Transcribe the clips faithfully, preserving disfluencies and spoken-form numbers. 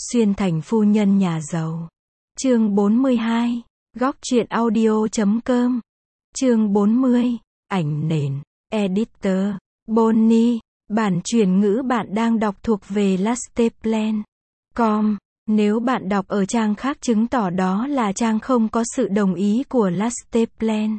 Xuyên thành phu nhân nhà giàu. Chương bốn mươi hai. Góc truyện audio chấm com. Chương bốn mươi. Ảnh nền. Editor. Bonnie. Bản chuyển ngữ bạn đang đọc thuộc về lasteplan chấm com. Nếu bạn đọc ở trang khác chứng tỏ đó là trang không có sự đồng ý của Lasteplan.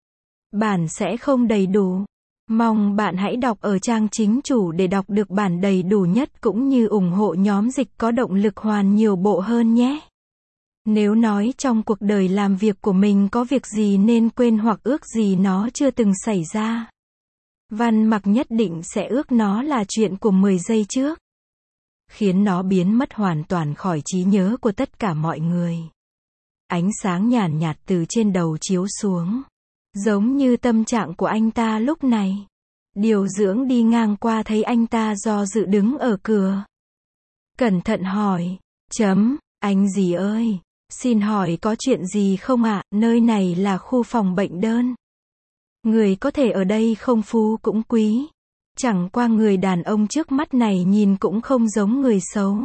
Bản sẽ không đầy đủ. Mong bạn hãy đọc ở trang chính chủ để đọc được bản đầy đủ nhất cũng như ủng hộ nhóm dịch có động lực hoàn nhiều bộ hơn nhé. Nếu nói trong cuộc đời làm việc của mình có việc gì nên quên hoặc ước gì nó chưa từng xảy ra, Văn Mặc nhất định sẽ ước nó là chuyện của mười giây trước, khiến nó biến mất hoàn toàn khỏi trí nhớ của tất cả mọi người. Ánh sáng nhàn nhạt từ trên đầu chiếu xuống, giống như tâm trạng của anh ta lúc này. Điều dưỡng đi ngang qua thấy anh ta do dự đứng ở cửa. Cẩn thận hỏi, chấm, anh gì ơi, xin hỏi có chuyện gì không ạ, nơi này là khu phòng bệnh đơn. Người có thể ở đây không phú cũng quý. Chẳng qua người đàn ông trước mắt này nhìn cũng không giống người xấu.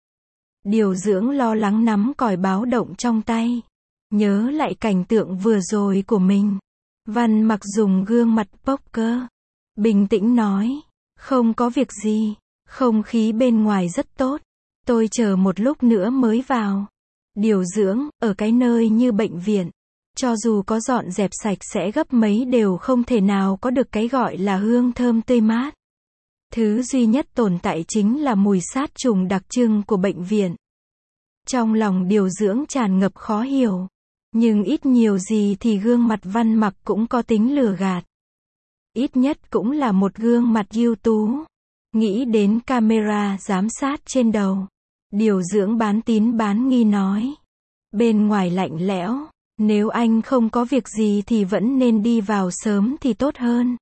Điều dưỡng lo lắng nắm còi báo động trong tay. Nhớ lại cảnh tượng vừa rồi của mình. Văn Mặc dùng gương mặt poker bình tĩnh nói, không có việc gì, không khí bên ngoài rất tốt. Tôi chờ một lúc nữa mới vào. Điều dưỡng, ở cái nơi như bệnh viện, cho dù có dọn dẹp sạch sẽ gấp mấy đều không thể nào có được cái gọi là hương thơm tươi mát. Thứ duy nhất tồn tại chính là mùi sát trùng đặc trưng của bệnh viện. Trong lòng điều dưỡng tràn ngập khó hiểu. Nhưng ít nhiều gì thì gương mặt Văn Mặc cũng có tính lừa gạt. Ít nhất cũng là một gương mặt ưu tú. Nghĩ đến camera giám sát trên đầu. Điều dưỡng bán tín bán nghi nói. Bên ngoài lạnh lẽo. Nếu anh không có việc gì thì vẫn nên đi vào sớm thì tốt hơn.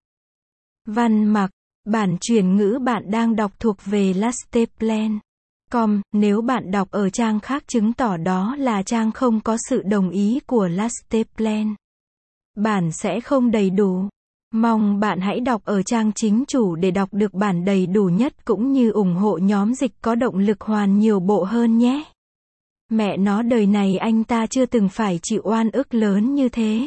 Văn Mặc. Bản chuyển ngữ bạn đang đọc thuộc về lasteplan chấm com. Nếu bạn đọc ở trang khác chứng tỏ đó là trang không có sự đồng ý của Lasteplan. Bản sẽ không đầy đủ. Mong bạn hãy đọc ở trang chính chủ để đọc được bản đầy đủ nhất cũng như ủng hộ nhóm dịch có động lực hoàn nhiều bộ hơn nhé. Mẹ nó, đời này anh ta chưa từng phải chịu oan ức lớn như thế.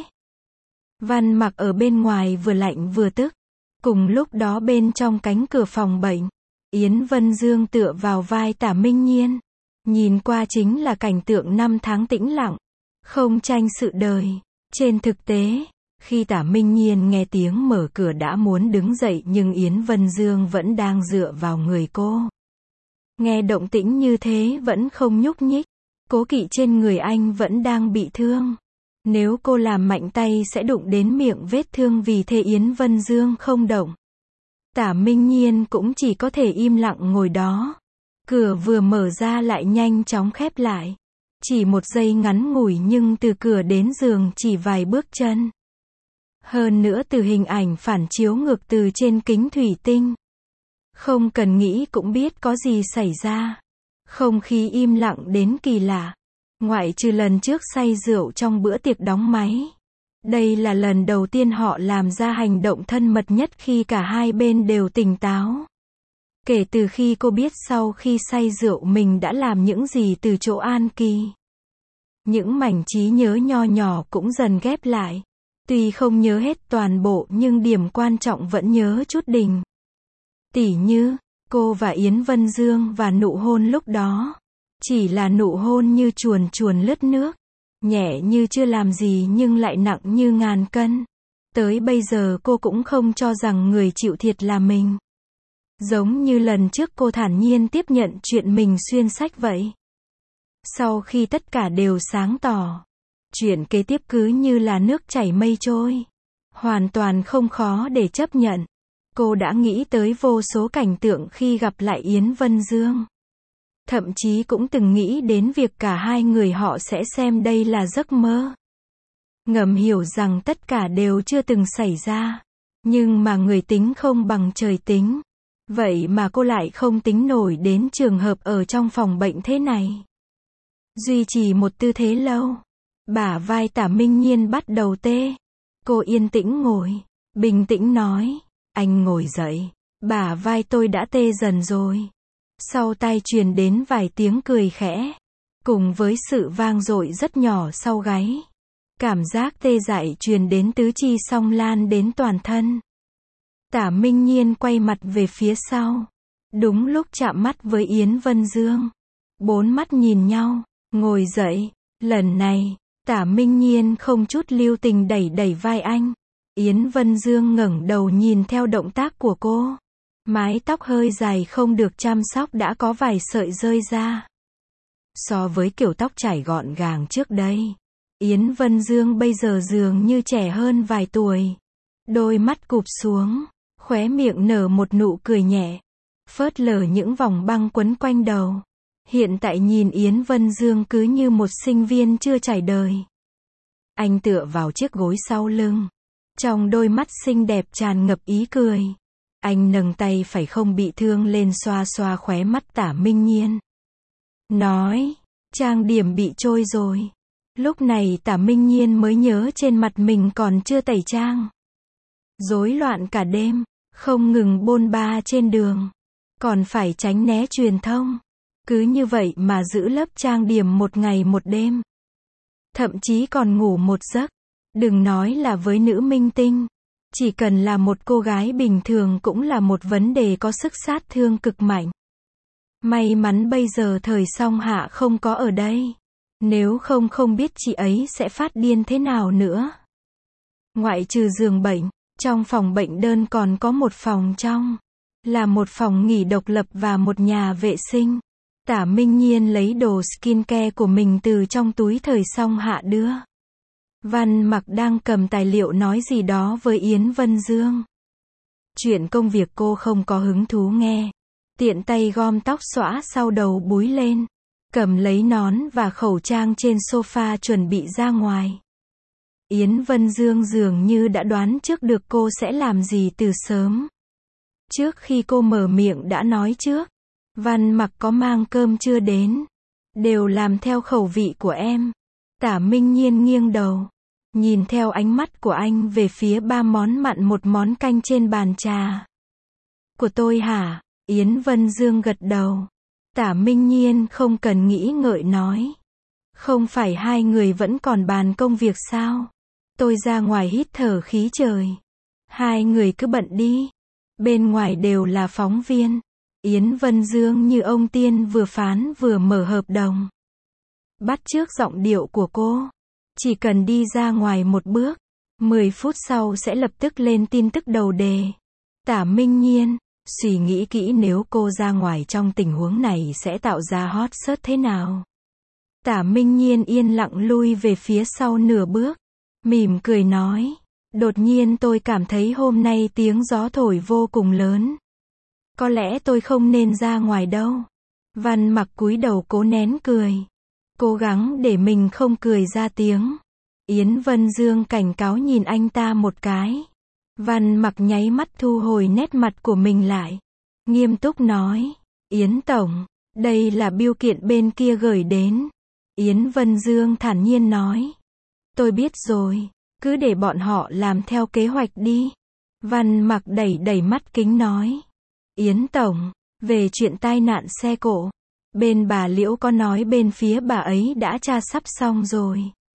Văn Mặc ở bên ngoài vừa lạnh vừa tức. Cùng lúc đó bên trong cánh cửa phòng bệnh, Yến Vân Dương tựa vào vai Tả Minh Nhiên. Nhìn qua chính là cảnh tượng năm tháng tĩnh lặng, không tranh sự đời. Trên thực tế, khi Tả Minh Nhiên nghe tiếng mở cửa đã muốn đứng dậy nhưng Yến Vân Dương vẫn đang dựa vào người cô. Nghe động tĩnh như thế vẫn không nhúc nhích. Cố kỵ trên người anh vẫn đang bị thương. Nếu cô làm mạnh tay sẽ đụng đến miệng vết thương, vì thế Yến Vân Dương không động. Tả Minh Nhiên cũng chỉ có thể im lặng ngồi đó. Cửa vừa mở ra lại nhanh chóng khép lại. Chỉ một giây ngắn ngủi nhưng từ cửa đến giường chỉ vài bước chân. Hơn nữa từ hình ảnh phản chiếu ngược từ trên kính thủy tinh. Không cần nghĩ cũng biết có gì xảy ra. Không khí im lặng đến kỳ lạ. Ngoại trừ lần trước say rượu trong bữa tiệc đóng máy. Đây là lần đầu tiên họ làm ra hành động thân mật nhất khi cả hai bên đều tỉnh táo. Kể từ khi cô biết sau khi say rượu mình đã làm những gì từ chỗ An Kỳ. Những mảnh trí nhớ nho nhỏ cũng dần ghép lại. Tuy không nhớ hết toàn bộ nhưng điểm quan trọng vẫn nhớ chút đỉnh. Tỉ như, cô và Yến Vân Dương và nụ hôn lúc đó. Chỉ là nụ hôn như chuồn chuồn lướt nước. Nhẹ như chưa làm gì nhưng lại nặng như ngàn cân. Tới bây giờ cô cũng không cho rằng người chịu thiệt là mình. Giống như lần trước cô thản nhiên tiếp nhận chuyện mình xuyên sách vậy. Sau khi tất cả đều sáng tỏ, chuyện kế tiếp cứ như là nước chảy mây trôi. Hoàn toàn không khó để chấp nhận. Cô đã nghĩ tới vô số cảnh tượng khi gặp lại Yến Vân Dương. Thậm chí cũng từng nghĩ đến việc cả hai người họ sẽ xem đây là giấc mơ. Ngầm hiểu rằng tất cả đều chưa từng xảy ra. Nhưng mà người tính không bằng trời tính. Vậy mà cô lại không tính nổi đến trường hợp ở trong phòng bệnh thế này. Duy trì một tư thế lâu. Bả vai Tả Minh Nhiên bắt đầu tê. Cô yên tĩnh ngồi. Bình tĩnh nói. Anh ngồi dậy. Bả vai tôi đã tê dần rồi. Sau tai truyền đến vài tiếng cười khẽ, cùng với sự vang dội rất nhỏ sau gáy. Cảm giác tê dại truyền đến tứ chi xong lan đến toàn thân. Tả Minh Nhiên quay mặt về phía sau. Đúng lúc chạm mắt với Yến Vân Dương. Bốn mắt nhìn nhau, ngồi dậy. Lần này, Tả Minh Nhiên không chút lưu tình đẩy đẩy vai anh. Yến Vân Dương ngẩng đầu nhìn theo động tác của cô. Mái tóc hơi dài không được chăm sóc đã có vài sợi rơi ra. So với kiểu tóc chải gọn gàng trước đây, Yến Vân Dương bây giờ dường như trẻ hơn vài tuổi. Đôi mắt cụp xuống, khóe miệng nở một nụ cười nhẹ, phớt lờ những vòng băng quấn quanh đầu. Hiện tại nhìn Yến Vân Dương cứ như một sinh viên chưa trải đời. Anh tựa vào chiếc gối sau lưng. Trong đôi mắt xinh đẹp tràn ngập ý cười. Anh nâng tay phải không bị thương lên xoa xoa khóe mắt Tả Minh Nhiên. Nói, trang điểm bị trôi rồi. Lúc này Tả Minh Nhiên mới nhớ trên mặt mình còn chưa tẩy trang. Rối loạn cả đêm, không ngừng bôn ba trên đường. Còn phải tránh né truyền thông. Cứ như vậy mà giữ lớp trang điểm một ngày một đêm. Thậm chí còn ngủ một giấc. Đừng nói là với nữ minh tinh. Chỉ cần là một cô gái bình thường cũng là một vấn đề có sức sát thương cực mạnh. May mắn bây giờ thời song hạ không có ở đây. Nếu không không biết chị ấy sẽ phát điên thế nào nữa. Ngoại trừ giường bệnh, trong phòng bệnh đơn còn có một phòng trong. Là một phòng nghỉ độc lập và một nhà vệ sinh. Tả Minh Nhiên lấy đồ skincare của mình từ trong túi thời song hạ đưa. Văn Mặc đang cầm tài liệu nói gì đó với Yến Vân Dương. Chuyện công việc cô không có hứng thú nghe. Tiện tay gom tóc xõa sau đầu búi lên. Cầm lấy nón và khẩu trang trên sofa chuẩn bị ra ngoài. Yến Vân Dương dường như đã đoán trước được cô sẽ làm gì từ sớm. Trước khi cô mở miệng đã nói trước. Văn Mặc có mang cơm chưa đến. Đều làm theo khẩu vị của em. Tả Minh Nhiên nghiêng đầu. Nhìn theo ánh mắt của anh về phía ba món mặn một món canh trên bàn trà. Của tôi hả? Yến Vân Dương gật đầu. Tả Minh Nhiên không cần nghĩ ngợi nói. Không phải hai người vẫn còn bàn công việc sao? Tôi ra ngoài hít thở khí trời. Hai người cứ bận đi. Bên ngoài đều là phóng viên. Yến Vân Dương như ông tiên vừa phán vừa mở hợp đồng. Bắt chước giọng điệu của cô. Chỉ cần đi ra ngoài một bước, mười phút sau sẽ lập tức lên tin tức đầu đề. Tả Minh Nhiên, suy nghĩ kỹ nếu cô ra ngoài trong tình huống này sẽ tạo ra hot search thế nào. Tả Minh Nhiên yên lặng lui về phía sau nửa bước, mỉm cười nói, đột nhiên tôi cảm thấy hôm nay tiếng gió thổi vô cùng lớn. Có lẽ tôi không nên ra ngoài đâu. Văn Mặc cúi đầu cố nén cười. Cố gắng để mình không cười ra tiếng. Yến Vân Dương cảnh cáo nhìn anh ta một cái. Văn Mặc nháy mắt thu hồi nét mặt của mình lại. Nghiêm túc nói. Yến Tổng, đây là bưu kiện bên kia gửi đến. Yến Vân Dương thản nhiên nói. Tôi biết rồi, cứ để bọn họ làm theo kế hoạch đi. Văn Mặc đẩy đẩy mắt kính nói. Yến Tổng, về chuyện tai nạn xe cộ. Bên bà Liễu có nói bên phía bà ấy đã tra sắp xong rồi.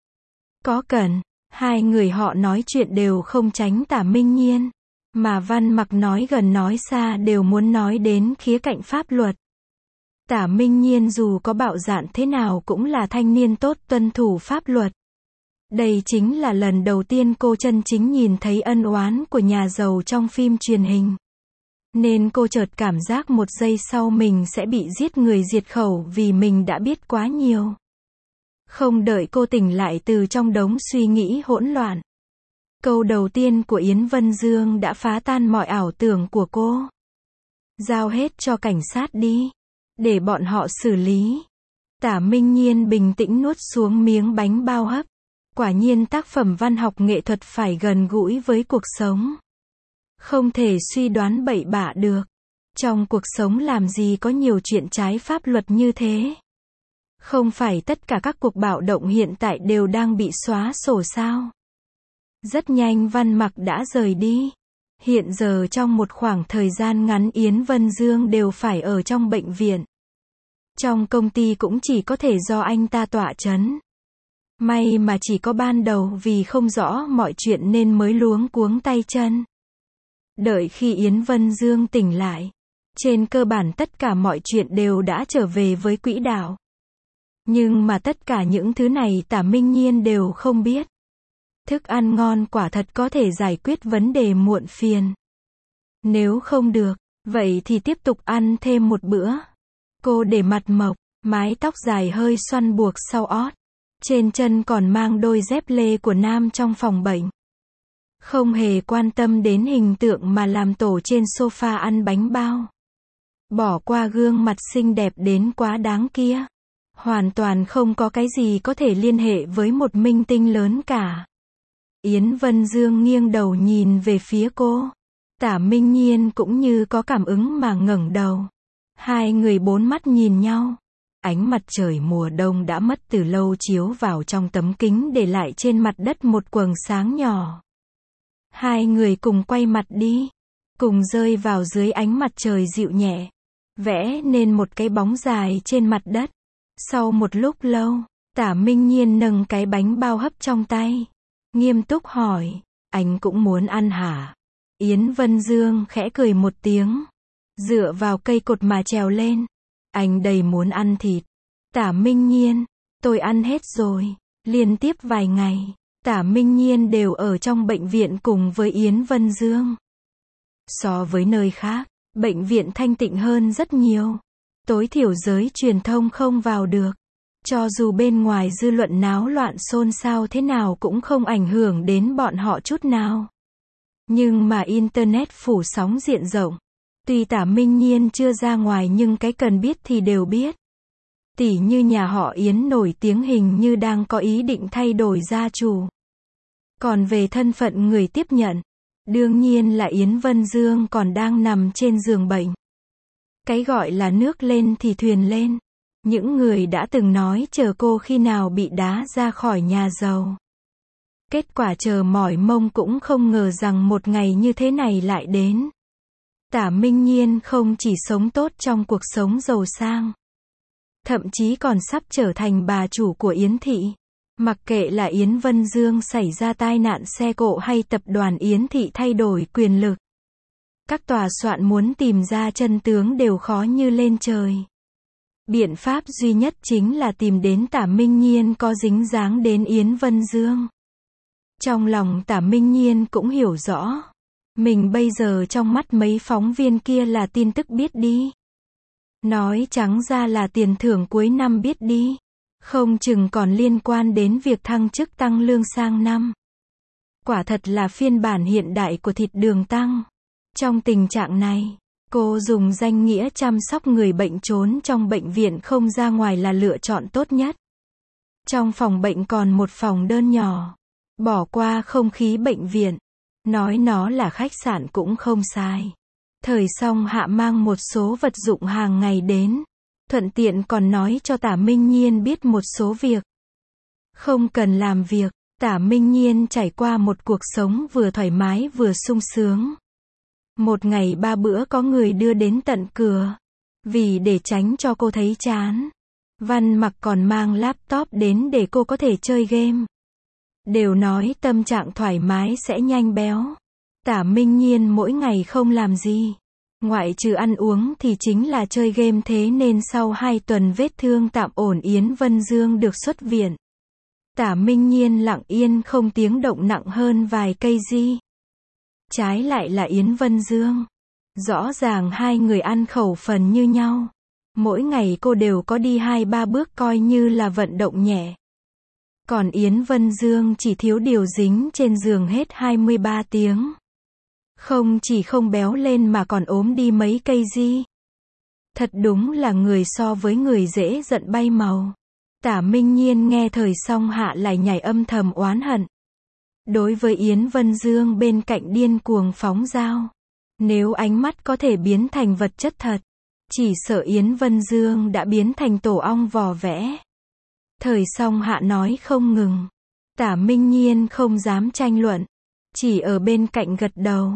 Có cần, hai người họ nói chuyện đều không tránh Tả Minh Nhiên. Mà Văn Mặc nói gần nói xa đều muốn nói đến khía cạnh pháp luật. Tả Minh Nhiên dù có bạo dạn thế nào cũng là thanh niên tốt tuân thủ pháp luật. Đây chính là lần đầu tiên cô chân chính nhìn thấy ân oán của nhà giàu trong phim truyền hình. Nên cô chợt cảm giác một giây sau mình sẽ bị giết người diệt khẩu vì mình đã biết quá nhiều. Không đợi cô tỉnh lại từ trong đống suy nghĩ hỗn loạn. Câu đầu tiên của Yến Vân Dương đã phá tan mọi ảo tưởng của cô. Giao hết cho cảnh sát đi. Để bọn họ xử lý. Tả Minh Nhiên bình tĩnh nuốt xuống miếng bánh bao hấp. Quả nhiên tác phẩm văn học nghệ thuật phải gần gũi với cuộc sống. Không thể suy đoán bậy bạ được. Trong cuộc sống làm gì có nhiều chuyện trái pháp luật như thế. Không phải tất cả các cuộc bạo động hiện tại đều đang bị xóa sổ sao. Rất nhanh Văn Mặc đã rời đi. Hiện giờ trong một khoảng thời gian ngắn Yến Vân Dương đều phải ở trong bệnh viện. Trong công ty cũng chỉ có thể do anh ta tọa chấn. May mà chỉ có ban đầu vì không rõ mọi chuyện nên mới luống cuống tay chân. Đợi khi Yến Vân Dương tỉnh lại, trên cơ bản tất cả mọi chuyện đều đã trở về với quỹ đạo. Nhưng mà tất cả những thứ này Tả Minh Nhiên đều không biết. Thức ăn ngon quả thật có thể giải quyết vấn đề muộn phiền. Nếu không được, vậy thì tiếp tục ăn thêm một bữa. Cô để mặt mộc, mái tóc dài hơi xoăn buộc sau ót. Trên chân còn mang đôi dép lê của nam trong phòng bệnh. Không hề quan tâm đến hình tượng mà làm tổ trên sofa ăn bánh bao. Bỏ qua gương mặt xinh đẹp đến quá đáng kia. Hoàn toàn không có cái gì có thể liên hệ với một minh tinh lớn cả. Yến Vân Dương nghiêng đầu nhìn về phía cô. Tả Minh Nhiên cũng như có cảm ứng mà ngẩng đầu. Hai người bốn mắt nhìn nhau. Ánh mặt trời mùa đông đã mất từ lâu chiếu vào trong tấm kính để lại trên mặt đất một quầng sáng nhỏ. Hai người cùng quay mặt đi. Cùng rơi vào dưới ánh mặt trời dịu nhẹ. Vẽ nên một cái bóng dài trên mặt đất. Sau một lúc lâu, Tả Minh Nhiên nâng cái bánh bao hấp trong tay. Nghiêm túc hỏi, anh cũng muốn ăn hả? Yến Vân Dương khẽ cười một tiếng. Dựa vào cây cột mà trèo lên. Anh đầy muốn ăn thịt. Tả Minh Nhiên, tôi ăn hết rồi. Liên tiếp vài ngày, Tả Minh Nhiên đều ở trong bệnh viện cùng với Yến Vân Dương. So với nơi khác, bệnh viện thanh tịnh hơn rất nhiều. Tối thiểu giới truyền thông không vào được. Cho dù bên ngoài dư luận náo loạn xôn xao thế nào cũng không ảnh hưởng đến bọn họ chút nào. Nhưng mà Internet phủ sóng diện rộng. Tuy Tả Minh Nhiên chưa ra ngoài nhưng cái cần biết thì đều biết. Tỉ như nhà họ Yến nổi tiếng hình như đang có ý định thay đổi gia chủ. Còn về thân phận người tiếp nhận, đương nhiên là Yến Vân Dương còn đang nằm trên giường bệnh. Cái gọi là nước lên thì thuyền lên. Những người đã từng nói chờ cô khi nào bị đá ra khỏi nhà giàu. Kết quả chờ mỏi mông cũng không ngờ rằng một ngày như thế này lại đến. Tả Minh Nhiên không chỉ sống tốt trong cuộc sống giàu sang, thậm chí còn sắp trở thành bà chủ của Yến Thị. Mặc kệ là Yến Vân Dương xảy ra tai nạn xe cộ hay tập đoàn Yến Thị thay đổi quyền lực, các tòa soạn muốn tìm ra chân tướng đều khó như lên trời. Biện pháp duy nhất chính là tìm đến Tả Minh Nhiên có dính dáng đến Yến Vân Dương. Trong lòng Tả Minh Nhiên cũng hiểu rõ. Mình bây giờ trong mắt mấy phóng viên kia là tin tức biết đi. Nói trắng ra là tiền thưởng cuối năm biết đi. Không chừng còn liên quan đến việc thăng chức tăng lương sang năm. Quả thật là phiên bản hiện đại của thịt đường tăng. Trong tình trạng này, cô dùng danh nghĩa chăm sóc người bệnh trốn trong bệnh viện không ra ngoài là lựa chọn tốt nhất. Trong phòng bệnh còn một phòng đơn nhỏ. Bỏ qua không khí bệnh viện. Nói nó là khách sạn cũng không sai. Thời Song Hạ mang một số vật dụng hàng ngày đến. Thuận tiện còn nói cho Tả Minh Nhiên biết một số việc. Không cần làm việc, Tả Minh Nhiên trải qua một cuộc sống vừa thoải mái vừa sung sướng. Một ngày ba bữa có người đưa đến tận cửa. Vì để tránh cho cô thấy chán, Văn Mặc còn mang laptop đến để cô có thể chơi game. Đều nói tâm trạng thoải mái sẽ nhanh béo. Tả Minh Nhiên mỗi ngày không làm gì. Ngoại trừ ăn uống thì chính là chơi game, thế nên sau hai tuần vết thương tạm ổn Yến Vân Dương được xuất viện. Tả Minh Nhiên lặng yên không tiếng động nặng hơn vài cây di. Trái lại là Yến Vân Dương. Rõ ràng hai người ăn khẩu phần như nhau. Mỗi ngày cô đều có đi hai ba bước coi như là vận động nhẹ. Còn Yến Vân Dương chỉ thiếu điều dính trên giường hết hai mươi ba tiếng. Không chỉ không béo lên mà còn ốm đi mấy cây di. Thật đúng là người so với người dễ giận bay màu. Tả Minh Nhiên nghe Thời Song Hạ lại nhảy âm thầm oán hận. Đối với Yến Vân Dương bên cạnh điên cuồng phóng dao. Nếu ánh mắt có thể biến thành vật chất thật, chỉ sợ Yến Vân Dương đã biến thành tổ ong vò vẽ. Thời Song Hạ nói không ngừng. Tả Minh Nhiên không dám tranh luận, chỉ ở bên cạnh gật đầu.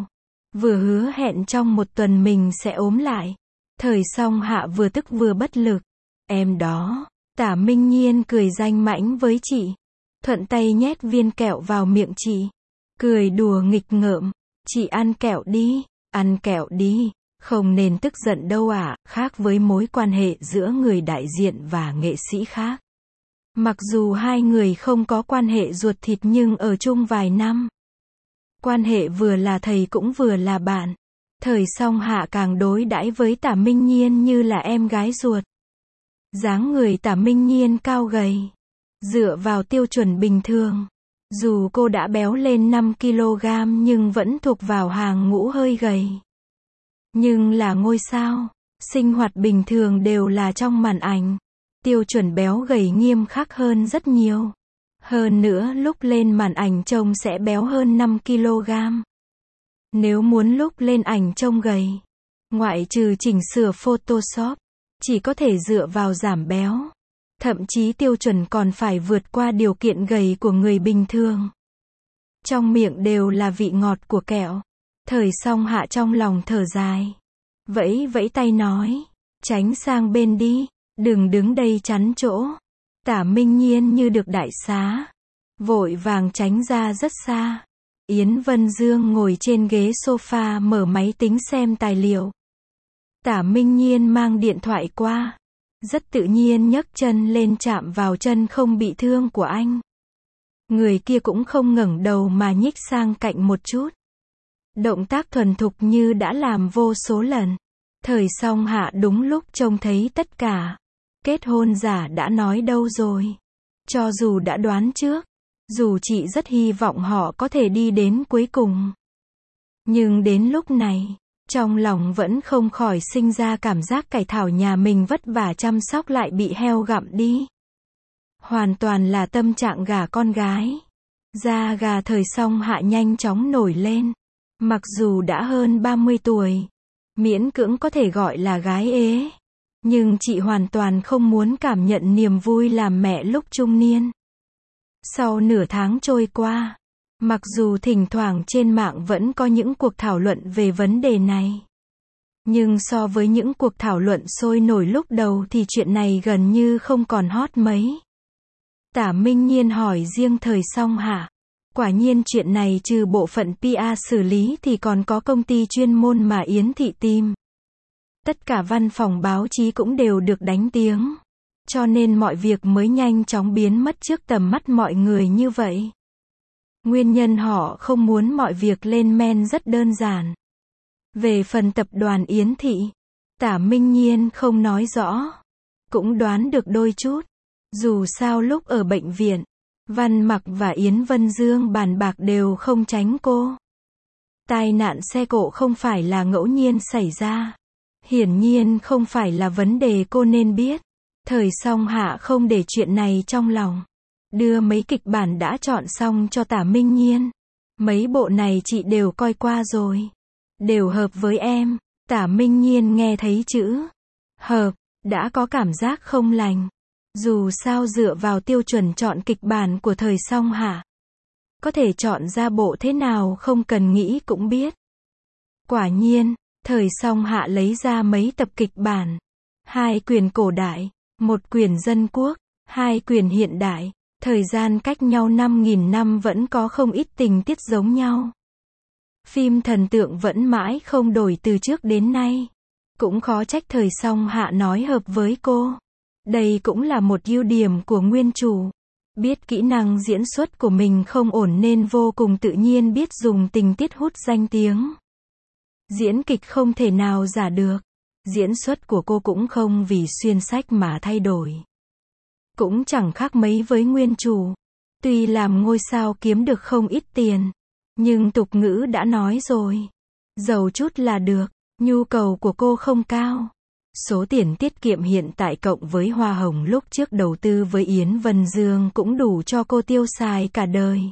vừa hứa hẹn trong một tuần mình sẽ ốm lại. Thời Song Hạ vừa tức vừa bất lực. Em đó, Tả Minh Nhiên cười danh mãnh với chị. Thuận tay nhét viên kẹo vào miệng chị. Cười đùa nghịch ngợm. Chị ăn kẹo đi, ăn kẹo đi. Không nên tức giận đâu ạ, khác với mối quan hệ giữa người đại diện và nghệ sĩ khác. Mặc dù hai người không có quan hệ ruột thịt nhưng ở chung vài năm. Quan hệ vừa là thầy cũng vừa là bạn. Thời Song Hạ càng đối đãi với Tả Minh Nhiên như là em gái ruột. Dáng người Tả Minh Nhiên cao gầy. Dựa vào tiêu chuẩn bình thường. Dù cô đã béo lên năm ki lô gam nhưng vẫn thuộc vào hàng ngũ hơi gầy. Nhưng là ngôi sao, sinh hoạt bình thường đều là trong màn ảnh. Tiêu chuẩn béo gầy nghiêm khắc hơn rất nhiều. Hơn nữa lúc lên màn ảnh trông sẽ béo hơn năm ki lô gam. Nếu muốn lúc lên ảnh trông gầy, ngoại trừ chỉnh sửa Photoshop, chỉ có thể dựa vào giảm béo. Thậm chí tiêu chuẩn còn phải vượt qua điều kiện gầy của người bình thường. Trong miệng đều là vị ngọt của kẹo. Thời Song Hạ trong lòng thở dài. Vẫy vẫy tay nói. Tránh sang bên đi. Đừng đứng đây chắn chỗ. Tả Minh Nhiên như được đại xá. Vội vàng tránh ra rất xa. Yến Vân Dương ngồi trên ghế sofa mở máy tính xem tài liệu. Tả Minh Nhiên mang điện thoại qua. Rất tự nhiên nhấc chân lên chạm vào chân không bị thương của anh. Người kia cũng không ngẩng đầu mà nhích sang cạnh một chút. Động tác thuần thục như đã làm vô số lần. Thời Song Hạ đúng lúc trông thấy tất cả. Kết hôn giả đã nói đâu rồi. Cho dù đã đoán trước. Dù chị rất hy vọng họ có thể đi đến cuối cùng. Nhưng đến lúc này, trong lòng vẫn không khỏi sinh ra cảm giác cải thảo nhà mình vất vả chăm sóc lại bị heo gặm đi. Hoàn toàn là tâm trạng gả con gái. Da gà Thời Song Hạ nhanh chóng nổi lên. Mặc dù đã hơn ba mươi tuổi, miễn cưỡng có thể gọi là gái ế. Nhưng chị hoàn toàn không muốn cảm nhận niềm vui làm mẹ lúc trung niên. Sau nửa tháng trôi qua, mặc dù thỉnh thoảng trên mạng vẫn có những cuộc thảo luận về vấn đề này. Nhưng so với những cuộc thảo luận sôi nổi lúc đầu thì chuyện này gần như không còn hot mấy. Tả Minh Nhiên hỏi riêng Thời Song Hạ. Quả nhiên chuyện này trừ bộ phận pê e xử lý thì còn có công ty chuyên môn mà Yến Thị tìm. Tất cả văn phòng báo chí cũng đều được đánh tiếng. Cho nên mọi việc mới nhanh chóng biến mất trước tầm mắt mọi người như vậy. Nguyên nhân họ không muốn mọi việc lên men rất đơn giản. Về phần tập đoàn Yến Thị, Tả Minh Nhiên không nói rõ. Cũng đoán được đôi chút. Dù sao lúc ở bệnh viện, Văn Mặc và Yến Vân Dương bàn bạc đều không tránh cô. Tai nạn xe cộ không phải là ngẫu nhiên xảy ra. Hiển nhiên không phải là vấn đề cô nên biết. Thời Song Hạ không để chuyện này trong lòng. Đưa mấy kịch bản đã chọn xong cho Tả Minh Nhiên. Mấy bộ này chị đều coi qua rồi. Đều hợp với em. Tả Minh Nhiên nghe thấy chữ hợp, đã có cảm giác không lành. Dù sao dựa vào tiêu chuẩn chọn kịch bản của Thời Song Hạ, có thể chọn ra bộ thế nào không cần nghĩ cũng biết. Quả nhiên, Thời Song Hạ lấy ra mấy tập kịch bản. Hai quyển cổ đại, một quyển dân quốc, hai quyển hiện đại. Thời gian cách nhau năm nghìn năm vẫn có không ít tình tiết giống nhau. Phim thần tượng vẫn mãi không đổi từ trước đến nay. Cũng khó trách Thời Song Hạ nói hợp với cô. Đây cũng là một ưu điểm của nguyên chủ. Biết kỹ năng diễn xuất của mình không ổn nên vô cùng tự nhiên biết dùng tình tiết hút danh tiếng. Diễn kịch không thể nào giả được. Diễn xuất của cô cũng không vì xuyên sách mà thay đổi. Cũng chẳng khác mấy với nguyên chủ. Tuy làm ngôi sao kiếm được không ít tiền, nhưng tục ngữ đã nói rồi. Giàu chút là được, nhu cầu của cô không cao. Số tiền tiết kiệm hiện tại cộng với hoa hồng lúc trước đầu tư với Yến Vân Dương cũng đủ cho cô tiêu xài cả đời.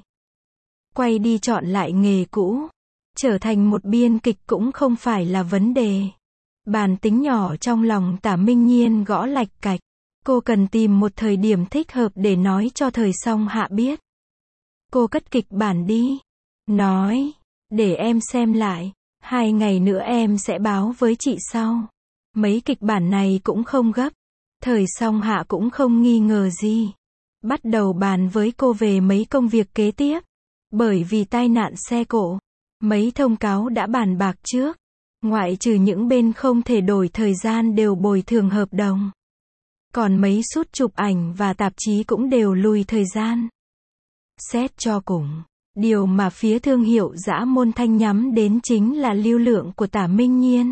Quay đi chọn lại nghề cũ, trở thành một biên kịch cũng không phải là vấn đề. Bản tính nhỏ trong lòng Tả Minh Nhiên gõ lạch cạch. Cô cần tìm một thời điểm thích hợp để nói cho Thời Song Hạ biết. Cô cất kịch bản đi. Nói, để em xem lại. Hai ngày nữa em sẽ báo với chị sau. Mấy kịch bản này cũng không gấp. Thời Song Hạ cũng không nghi ngờ gì. Bắt đầu bàn với cô về mấy công việc kế tiếp. Bởi vì tai nạn xe cộ, mấy thông cáo đã bàn bạc trước. Ngoại trừ những bên không thể đổi thời gian đều bồi thường hợp đồng. Còn mấy shoot chụp ảnh và tạp chí cũng đều lùi thời gian. Xét cho cùng, điều mà phía thương hiệu Dã Môn Thanh nhắm đến chính là lưu lượng của Tả Minh Nhiên.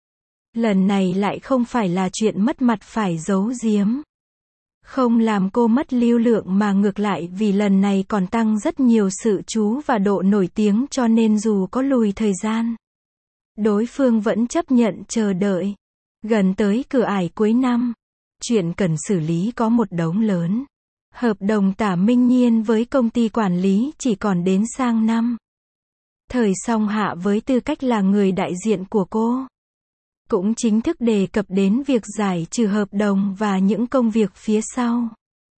Lần này lại không phải là chuyện mất mặt phải giấu giếm. Không làm cô mất lưu lượng mà ngược lại vì lần này còn tăng rất nhiều sự chú và độ nổi tiếng cho nên dù có lùi thời gian, đối phương vẫn chấp nhận chờ đợi. Gần tới cửa ải cuối năm, chuyện cần xử lý có một đống lớn. Hợp đồng Tả Minh Nhiên với công ty quản lý chỉ còn đến sang năm. Thời Song Hạ với tư cách là người đại diện của cô, cũng chính thức đề cập đến việc giải trừ hợp đồng và những công việc phía sau.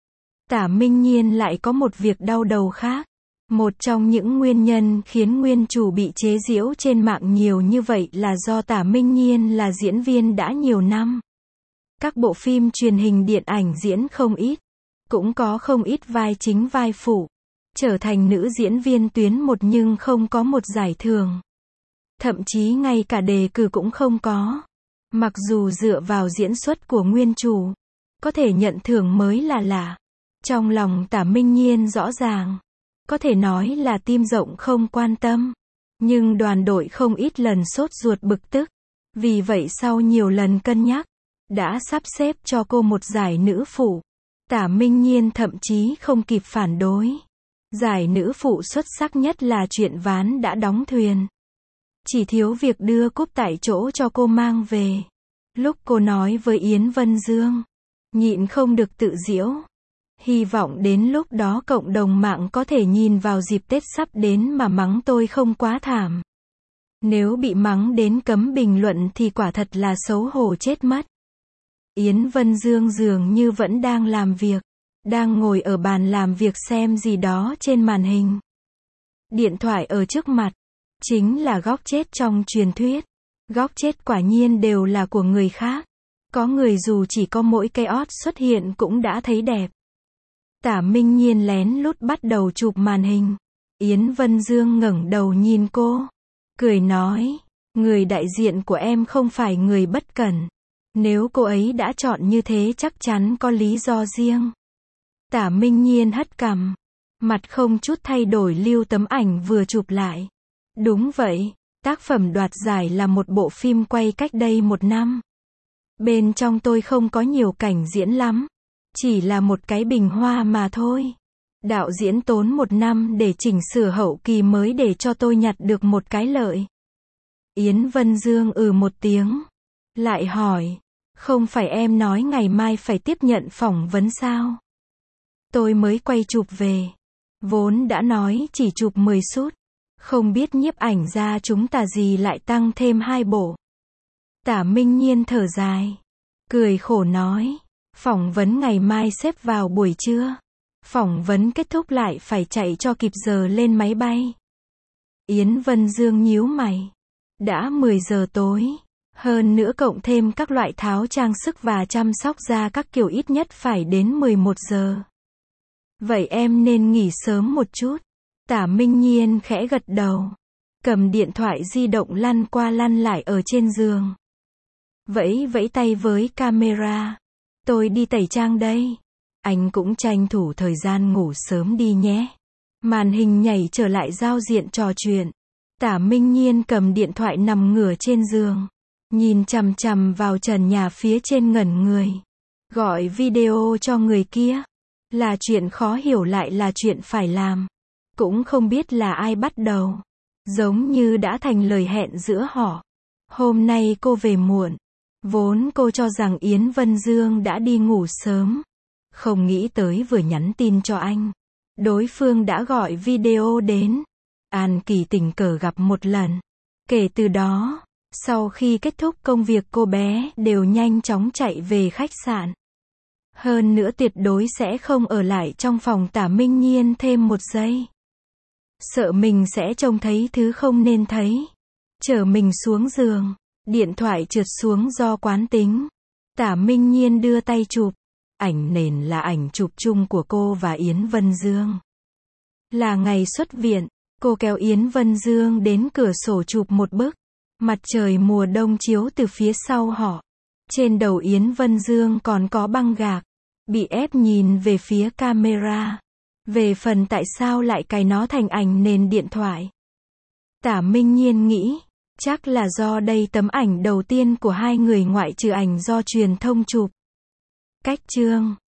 Tả Minh Nhiên lại có một việc đau đầu khác. Một trong những nguyên nhân khiến nguyên chủ bị chế giễu trên mạng nhiều như vậy là do Tả Minh Nhiên là diễn viên đã nhiều năm. Các bộ phim truyền hình điện ảnh diễn không ít. Cũng có không ít vai chính vai phụ. Trở thành nữ diễn viên tuyến một nhưng không có một giải thưởng. Thậm chí ngay cả đề cử cũng không có. Mặc dù dựa vào diễn xuất của nguyên chủ, có thể nhận thưởng mới là lạ. Trong lòng Tả Minh Nhiên rõ ràng, có thể nói là tim rộng không quan tâm. Nhưng đoàn đội không ít lần sốt ruột bực tức. Vì vậy sau nhiều lần cân nhắc, đã sắp xếp cho cô một giải nữ phụ. Tả Minh Nhiên thậm chí không kịp phản đối. Giải nữ phụ xuất sắc nhất là Chuyện Ván Đã Đóng Thuyền. Chỉ thiếu việc đưa cúp tại chỗ cho cô mang về. Lúc cô nói với Yến Vân Dương, nhịn không được tự giễu. Hy vọng đến lúc đó cộng đồng mạng có thể nhìn vào dịp Tết sắp đến mà mắng tôi không quá thảm. Nếu bị mắng đến cấm bình luận thì quả thật là xấu hổ chết mất. Yến Vân Dương dường như vẫn đang làm việc. Đang ngồi ở bàn làm việc xem gì đó trên màn hình. Điện thoại ở trước mặt. Chính là góc chết trong truyền thuyết. Góc chết quả nhiên đều là của người khác. Có người dù chỉ có mỗi cây ót xuất hiện cũng đã thấy đẹp. Tả Minh Nhiên lén lút bắt đầu chụp màn hình. Yến Vân Dương ngẩng đầu nhìn cô. Cười nói, người đại diện của em không phải người bất cẩn. Nếu cô ấy đã chọn như thế chắc chắn có lý do riêng. Tả Minh Nhiên hất cằm. Mặt không chút thay đổi lưu tấm ảnh vừa chụp lại. Đúng vậy, tác phẩm đoạt giải là một bộ phim quay cách đây một năm. Bên trong tôi không có nhiều cảnh diễn lắm. Chỉ là một cái bình hoa mà thôi. Đạo diễn tốn một năm để chỉnh sửa hậu kỳ mới để cho tôi nhặt được một cái lợi. Yến Vân Dương ừ một tiếng. Lại hỏi, không phải em nói ngày mai phải tiếp nhận phỏng vấn sao? Tôi mới quay chụp về. Vốn đã nói chỉ chụp mười shoot. Không biết nhiếp ảnh ra chúng ta gì lại tăng thêm hai bộ. Tả Minh Nhiên thở dài. Cười khổ nói. Phỏng vấn ngày mai xếp vào buổi trưa. Phỏng vấn kết thúc lại phải chạy cho kịp giờ lên máy bay. Yến Vân Dương nhíu mày. Đã mười giờ tối. Hơn nữa cộng thêm các loại tháo trang sức và chăm sóc da các kiểu ít nhất phải đến mười một giờ. Vậy em nên nghỉ sớm một chút. Tả Minh Nhiên khẽ gật đầu. Cầm điện thoại di động lăn qua lăn lại ở trên giường. Vẫy vẫy tay với camera. Tôi đi tẩy trang đây. Anh cũng tranh thủ thời gian ngủ sớm đi nhé. Màn hình nhảy trở lại giao diện trò chuyện. Tả Minh Nhiên cầm điện thoại nằm ngửa trên giường. Nhìn chằm chằm vào trần nhà phía trên ngẩn người. Gọi video cho người kia. Là chuyện khó hiểu lại là chuyện phải làm. Cũng không biết là ai bắt đầu. Giống như đã thành lời hẹn giữa họ. Hôm nay cô về muộn. Vốn cô cho rằng Yến Vân Dương đã đi ngủ sớm. Không nghĩ tới vừa nhắn tin cho anh. Đối phương đã gọi video đến. An Kỳ tình cờ gặp một lần. Kể từ đó, sau khi kết thúc công việc cô bé đều nhanh chóng chạy về khách sạn. Hơn nữa tuyệt đối sẽ không ở lại trong phòng Tả Minh Nhiên thêm một giây. Sợ mình sẽ trông thấy thứ không nên thấy. Chở mình xuống giường. Điện thoại trượt xuống do quán tính. Tả Minh Nhiên đưa tay chụp. Ảnh nền là ảnh chụp chung của cô và Yến Vân Dương. Là ngày xuất viện, cô kéo Yến Vân Dương đến cửa sổ chụp một bức. Mặt trời mùa đông chiếu từ phía sau họ. Trên đầu Yến Vân Dương còn có băng gạc. Bị ép nhìn về phía camera. Về phần tại sao lại cài nó thành ảnh nền điện thoại. Tả Minh Nhiên nghĩ, chắc là do đây tấm ảnh đầu tiên của hai người ngoại trừ ảnh do truyền thông chụp. Cách chương